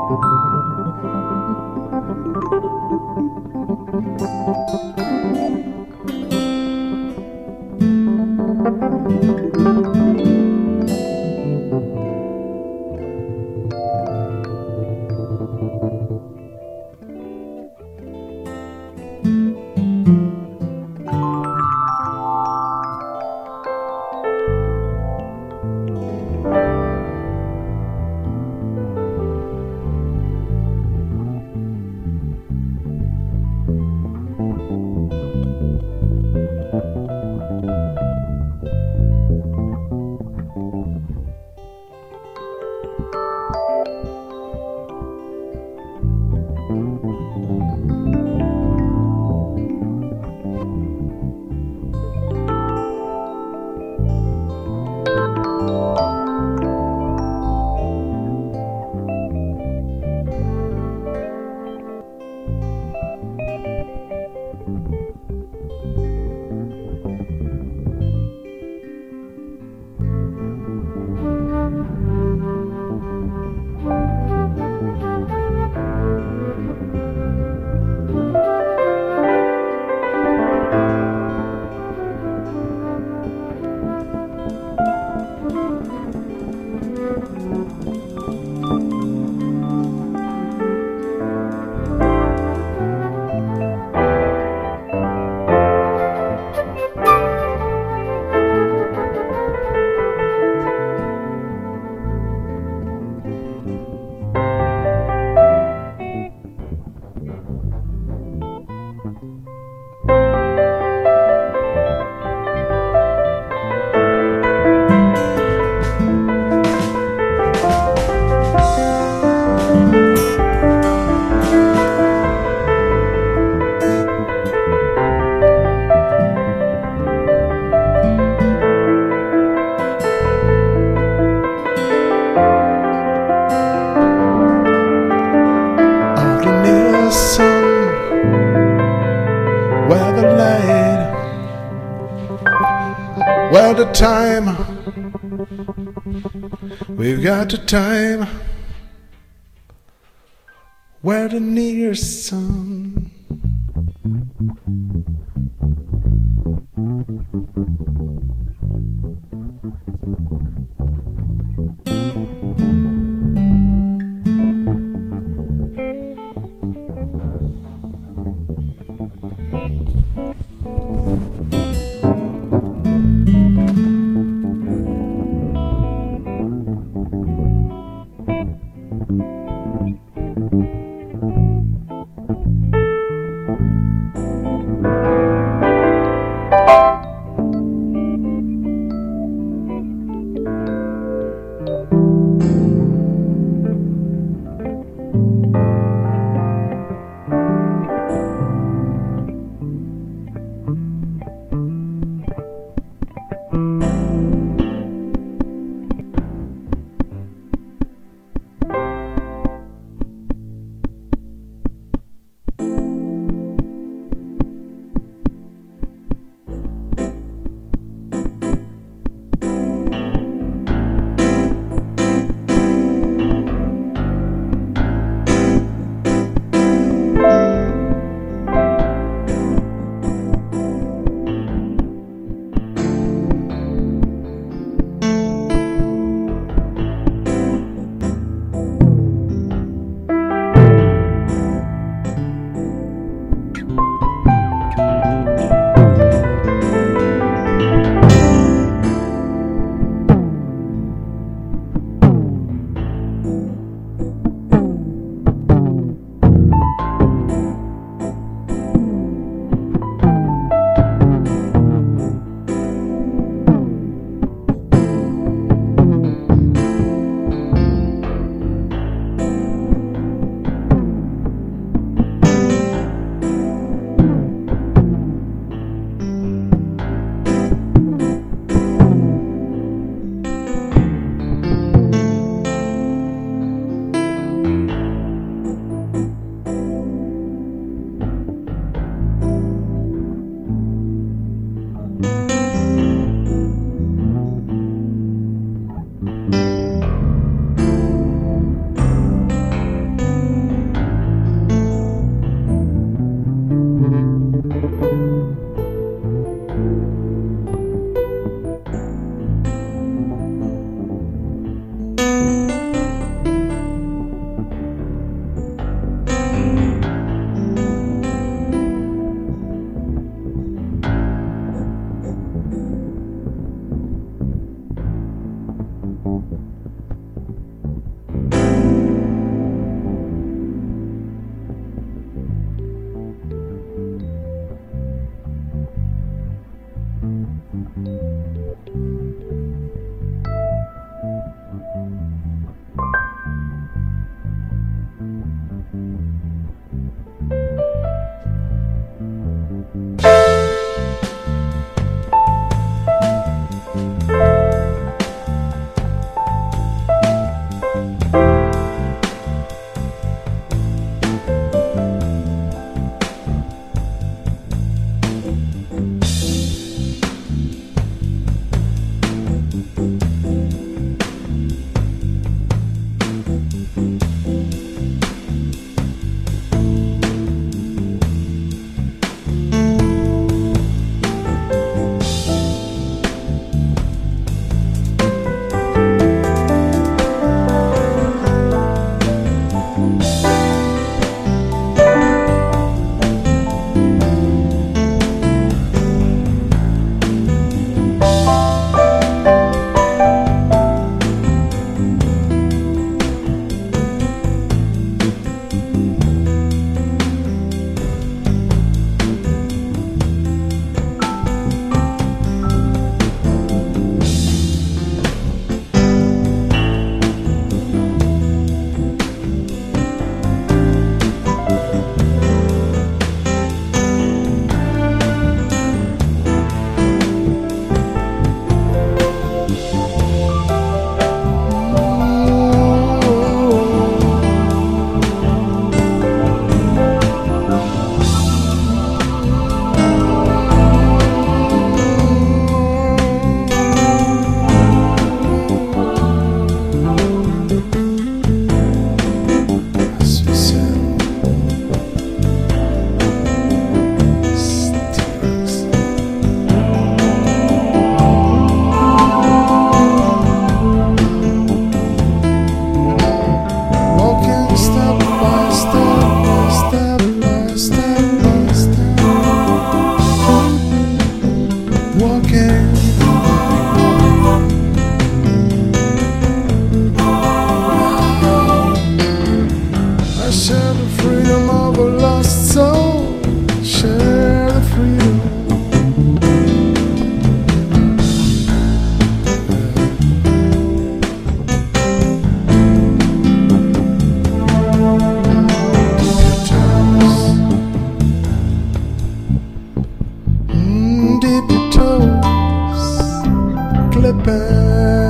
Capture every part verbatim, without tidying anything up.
Well, the time, we've got the time, where the near sun. Share the freedom of a lost soul. Share the freedom. Dip your toes, clipping.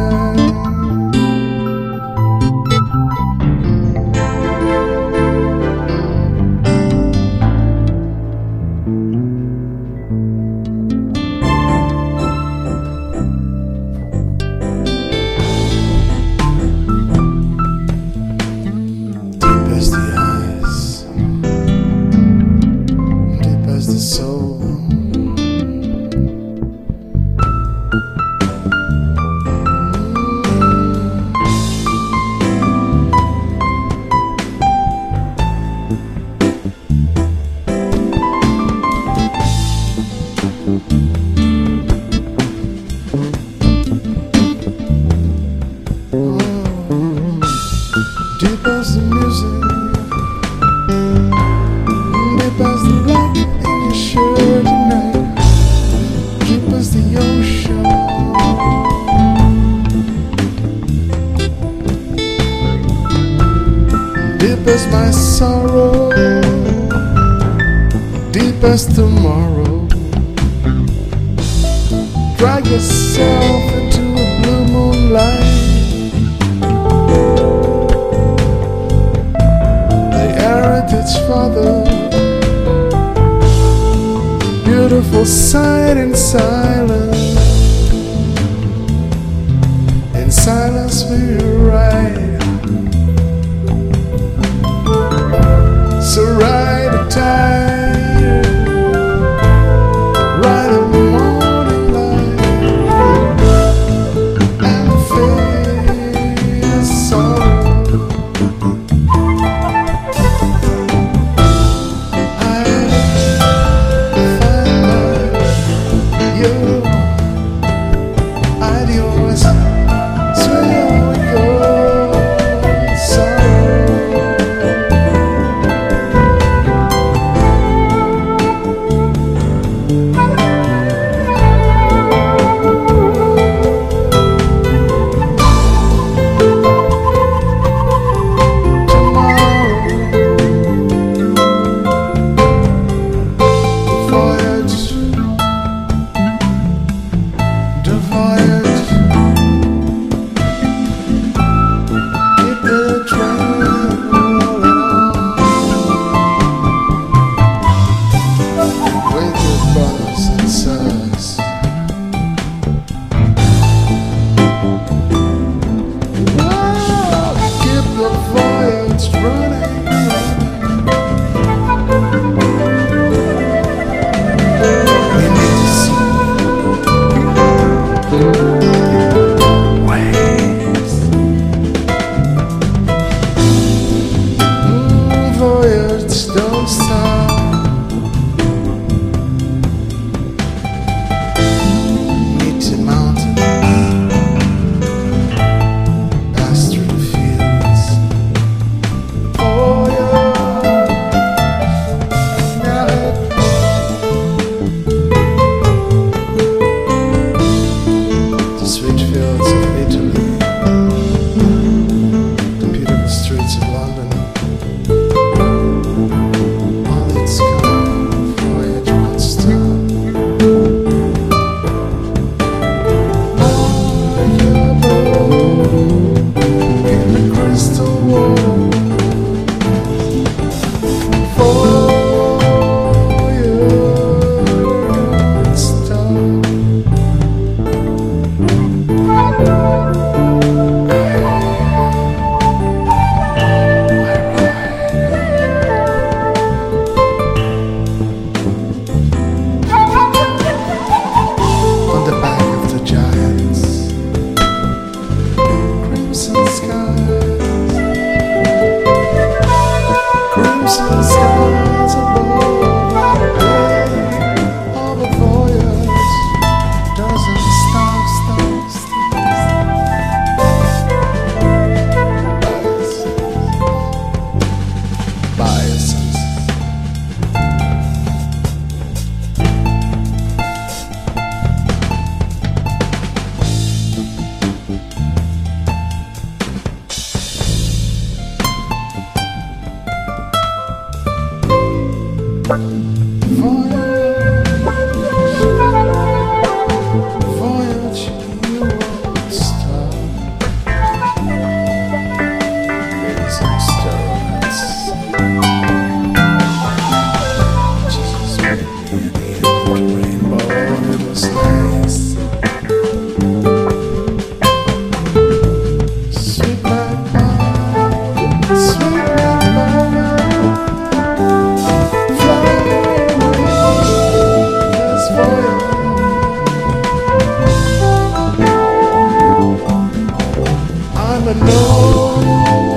Deep as the eyes, deep as the soul. Deep as the music, deep as the black in your shirt tonight, deep as the ocean, deep as my sorrow, deep as tomorrow. Drag yourself into a blue moonlight. Its father, beautiful sight in silence. In silence we ride. So ride a tide, ride a morning light, and face sorrow. Don't stop. Meet the mountains, pass through the fields. Oh yeah, the sweet fields of Italy, the beautiful streets of London. Voyage, you won't stop. Blazing stars. Jesus made me at the end of the rainbow. It was nice. Sweet like wine, sweet like wine. Fly away, this voyage. I'm alone.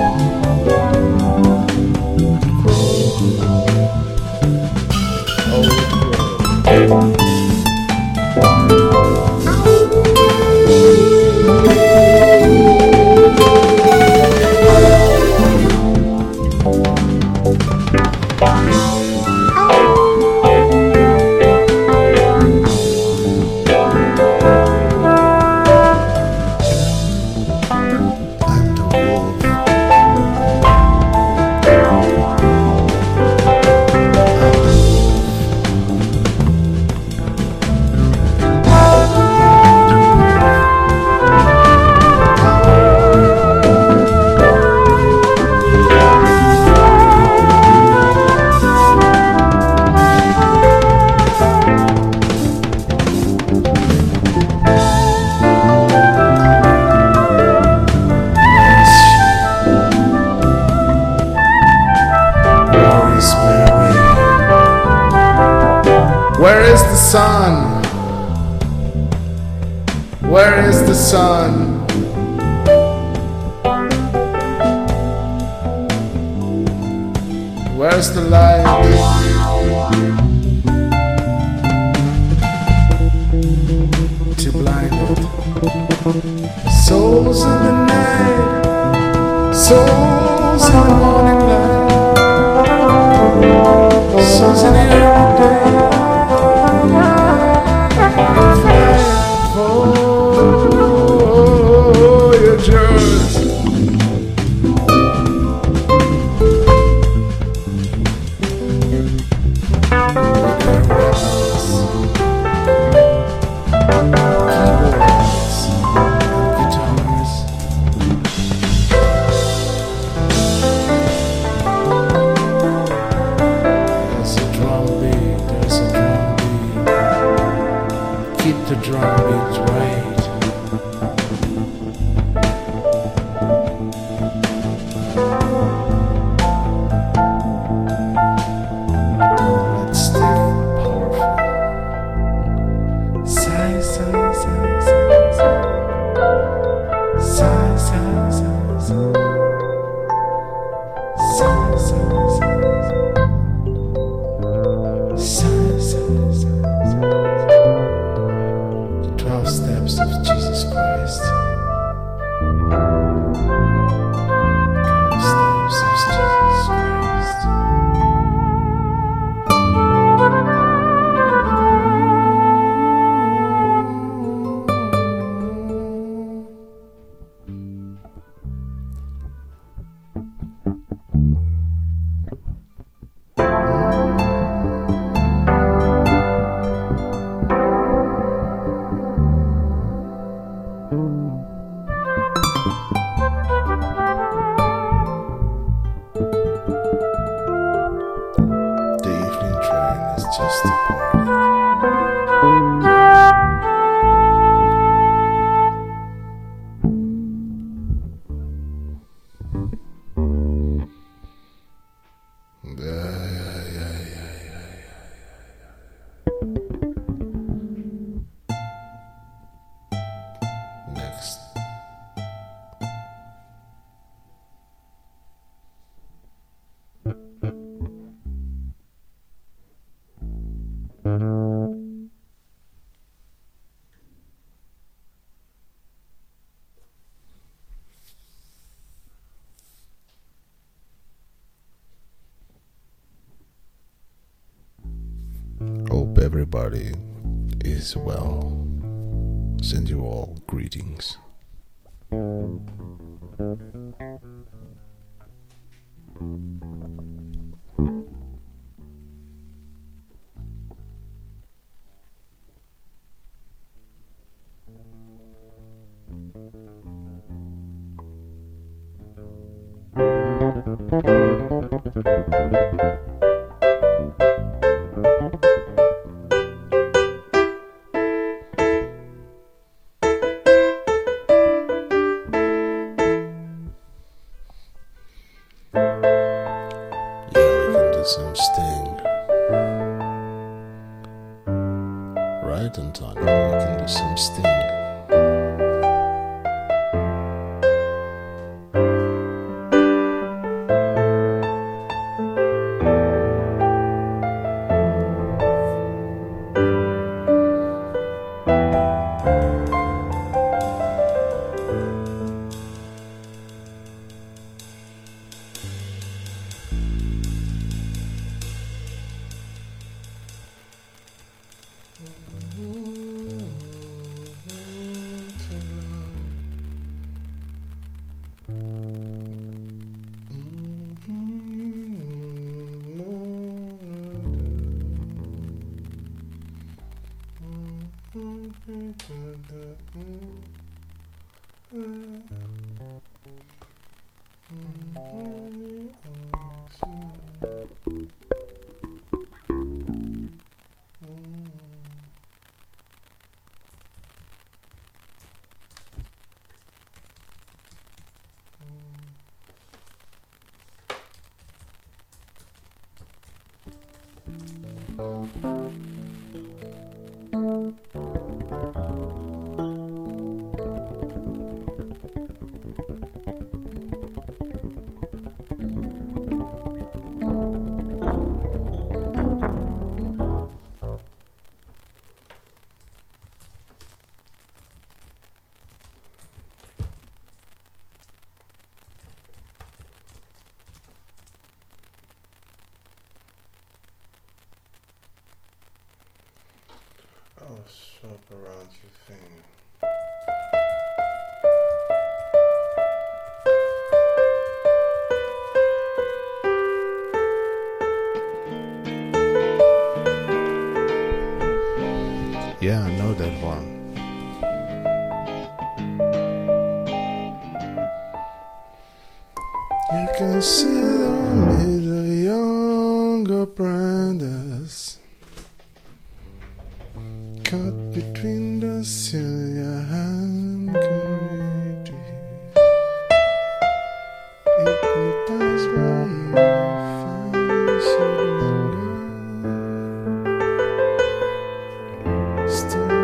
I'm the wolf. Where is the sun? Where is the sun? Where's the light? Too blinded. Souls in the night, souls in the morning light, souls in the early day. Keep the drum beats right. Let's stay powerful. Sigh, sigh, sigh, sigh, sigh. Sigh, sigh, sigh, sigh. Sigh, sigh, sigh, sigh. Sigh, sigh, sigh, sigh. Twelve steps of Jesus Christ. Twelve steps of Jesus Christ. The evening train is just a party. Yeah, yeah, yeah, yeah, yeah, yeah. Next. Hope everybody is well. Send you all greetings. Some Sting. Right, Antonio? We can do some Sting. I'll swap around your thing. Yeah, I know that one. You can see me, the younger apprentice, caught between the Celia and Carides, hypnotized by your fancy lingo. Still,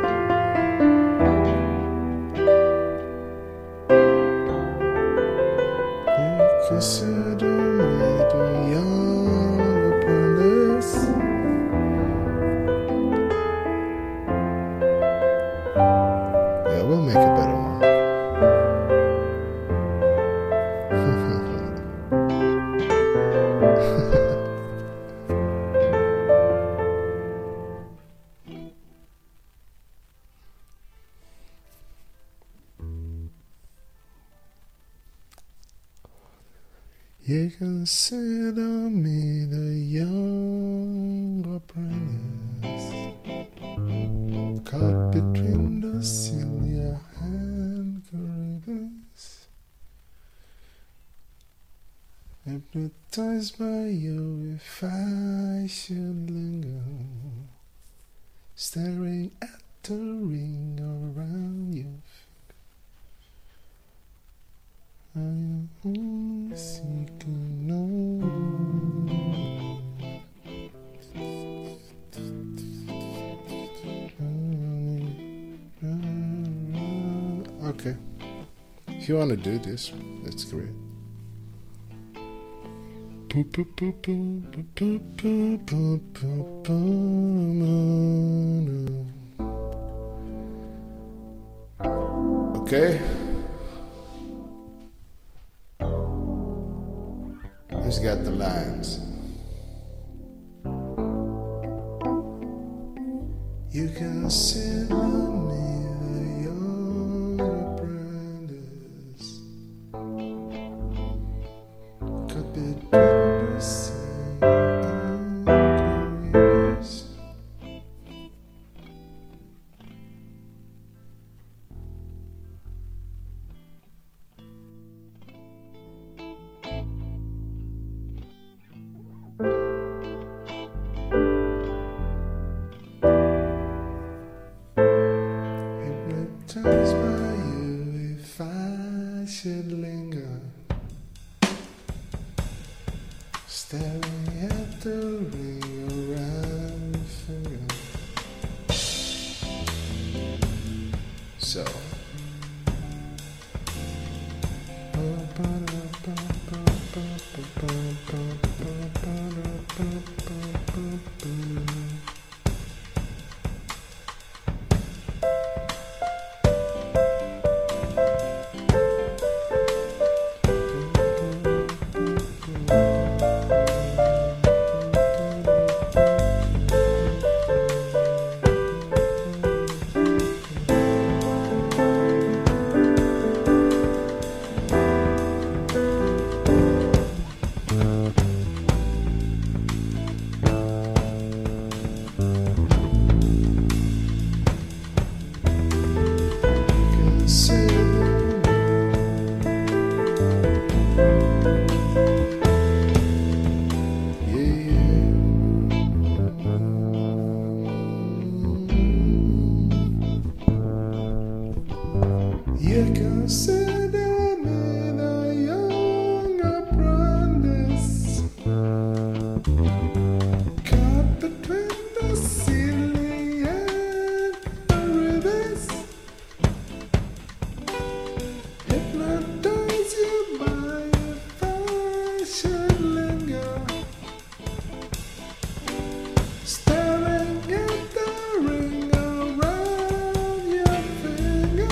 you consider me the young apprentice. Yeah, we'll make a better one. You consider me the young apprentice, caught between the Celia and Carides, hypnotized by you if I should linger, staring at the ring around you. I am only seeking no. Okay, if you want to do this, that's great. Okay. Who's got the lines? You consider me the young apprentice, caught between the sea and Carides. staring at the ring around your finger. So you consider me the young apprentice, caught between the ceiling and the rivers, hypnotize you by if I should linger, staring at the ring around your finger.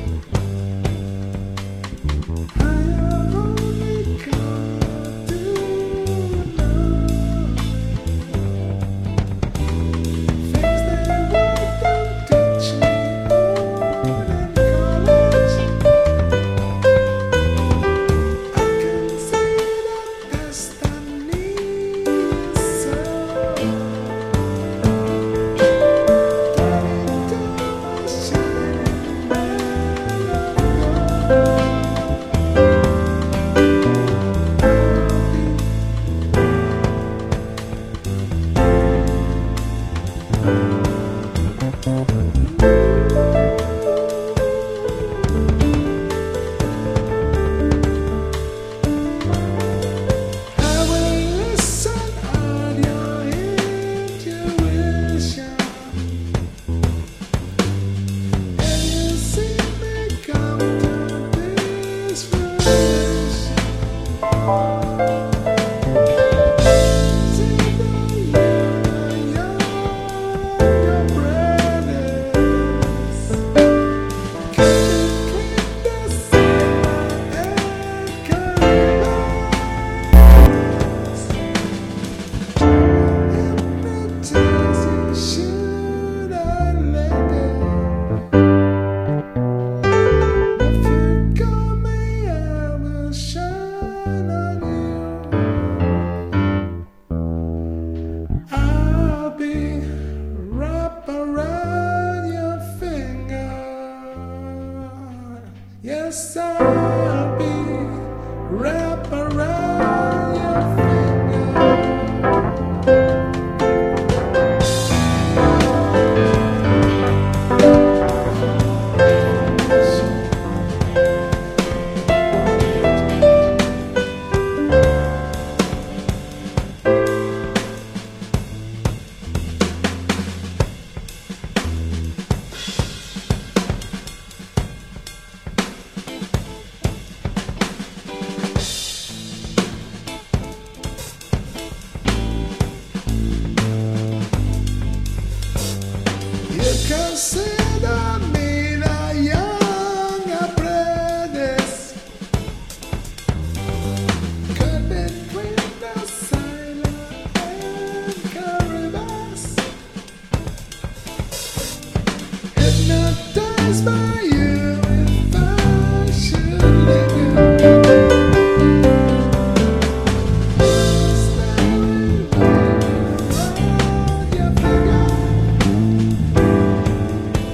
Yes, I'll be wrapped around your finger. Consider me the young apprentice, caught between the silent and Caribas, hypnotized by you if I should linger. Staring around your finger.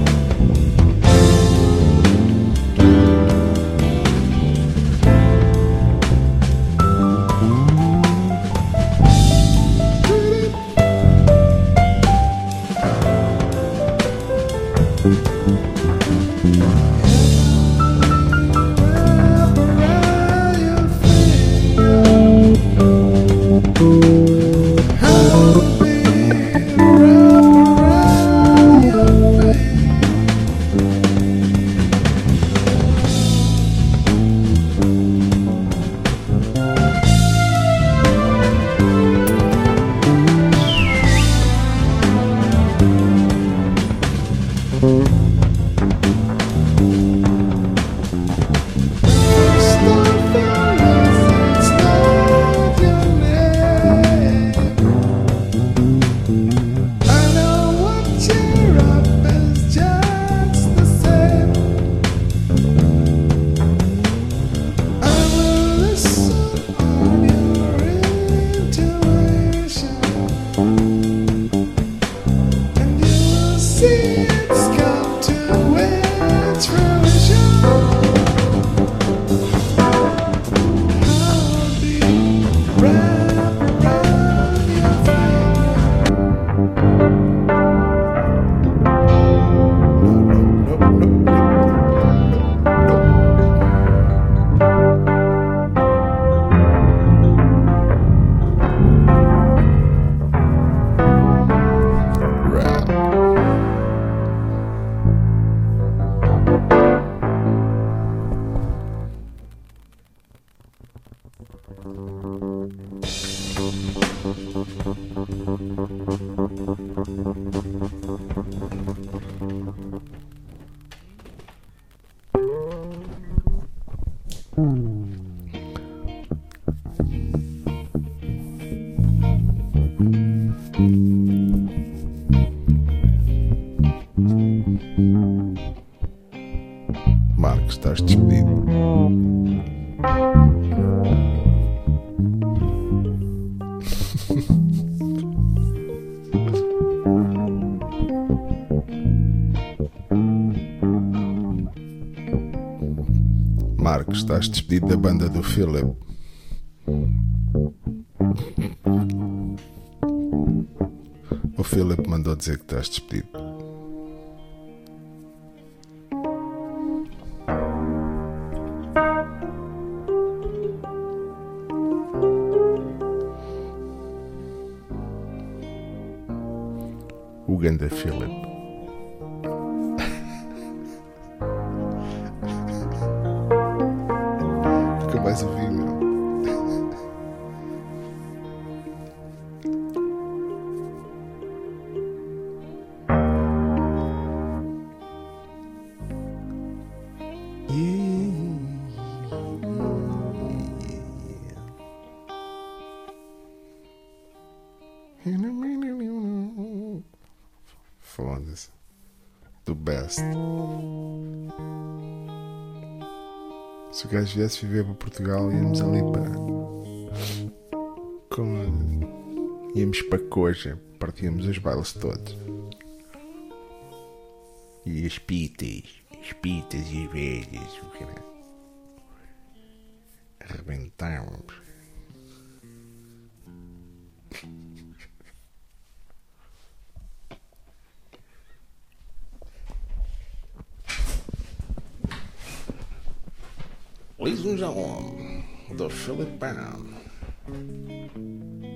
estás despedido da banda do Philip. O Philip mandou dizer que estás despedido. O ganda Philip. Nunca mais ouvi, meu. Foda-se. Do best. Se o gajo viesse viver para Portugal, íamos ali para. Com... íamos para Coja, partíamos os bailes todos. E as pitas, as pitas e as velhas, o que era? Arrebentávamos. Ladies and gentlemen, the Philip Band.